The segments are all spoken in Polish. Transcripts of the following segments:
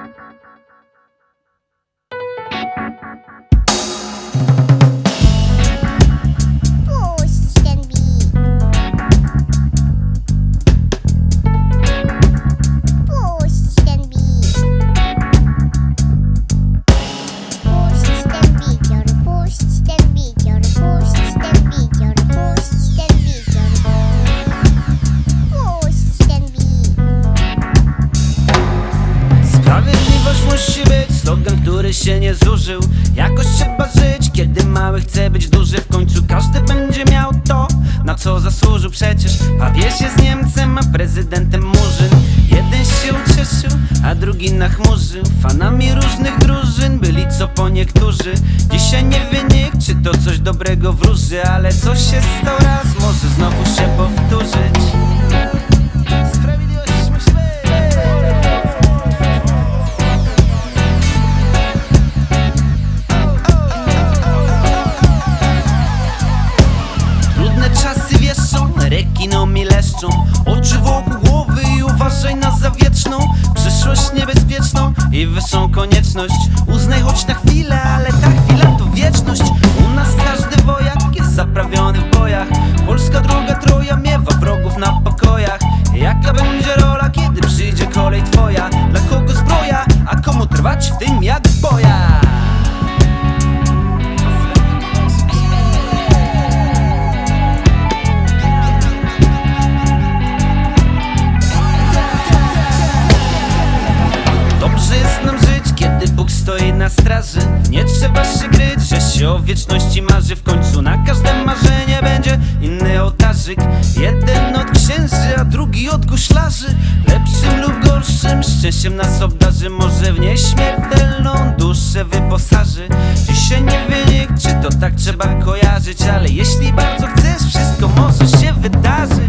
Który się nie zużył. Jakoś trzeba żyć, kiedy mały chce być duży. W końcu każdy będzie miał to, na co zasłużył. Przecież papież jest Niemcem, a prezydentem Murzyn. Jeden się ucieszył, a drugi nachmurzył. Fanami różnych drużyn byli co po niektórzy. Dzisiaj nie wie nikt, czy to coś dobrego wróży, ale coś się stał raz, może znowu się powtórzyć. Rekinom i leszczą oczy wokół głowy i uważaj na zawietrzną przyszłość niebezpieczną i wyższą konieczność. Uznaj choć na chwilę, ale ta chwila to wieczność. U nas każdy wojak jest zaprawiony w bojach. Polska druga Troja miewa wrogów na pokojach. Jaka będzie rola, kiedy przyjdzie kolej twoja? Dla kogo zbroja, a komu trwać w tym jak w bojach? Stoi na straży, nie trzeba się kryć, że się o wieczności marzy. W końcu na każde marzenie będzie inny ołtarzyk. Jeden od księży, a drugi od guślarzy. Lepszym lub gorszym szczęściem nas obdarzy. Może w nieśmiertelną duszę wyposaży. Dzisiaj nie wie nikt, czy to tak trzeba kojarzyć, ale jeśli bardzo chcesz, wszystko może się wydarzyć.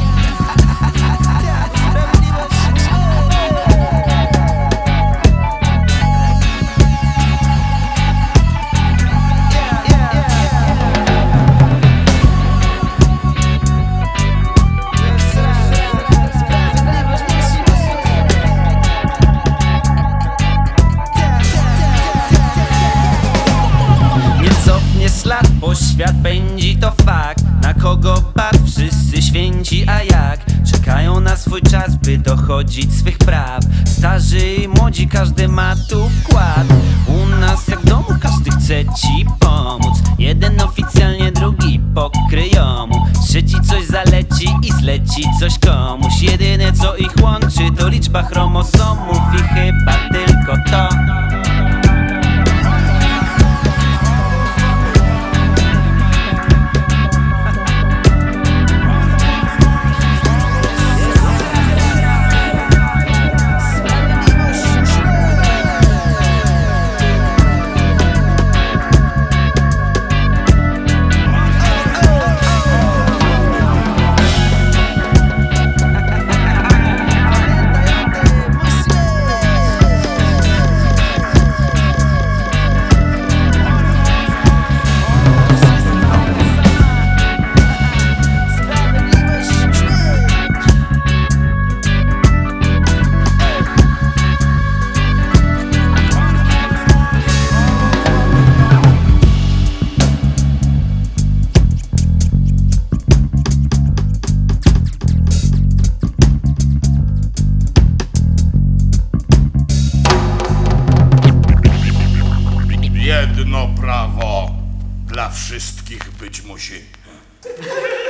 Bo świat pędzi, to fakt. Na kogo patrz, wszyscy święci, a jak? Czekają na swój czas, by dochodzić swych praw. Starzy i młodzi, każdy ma tu wkład. U nas jak w domu, każdy chce ci pomóc. Jeden oficjalnie, drugi pokryjomu. Trzeci coś zaleci i zleci coś komuś. Jedyne co ich łączy, to liczba chromosomów i chyba tylko to. Jedno prawo dla wszystkich być musi.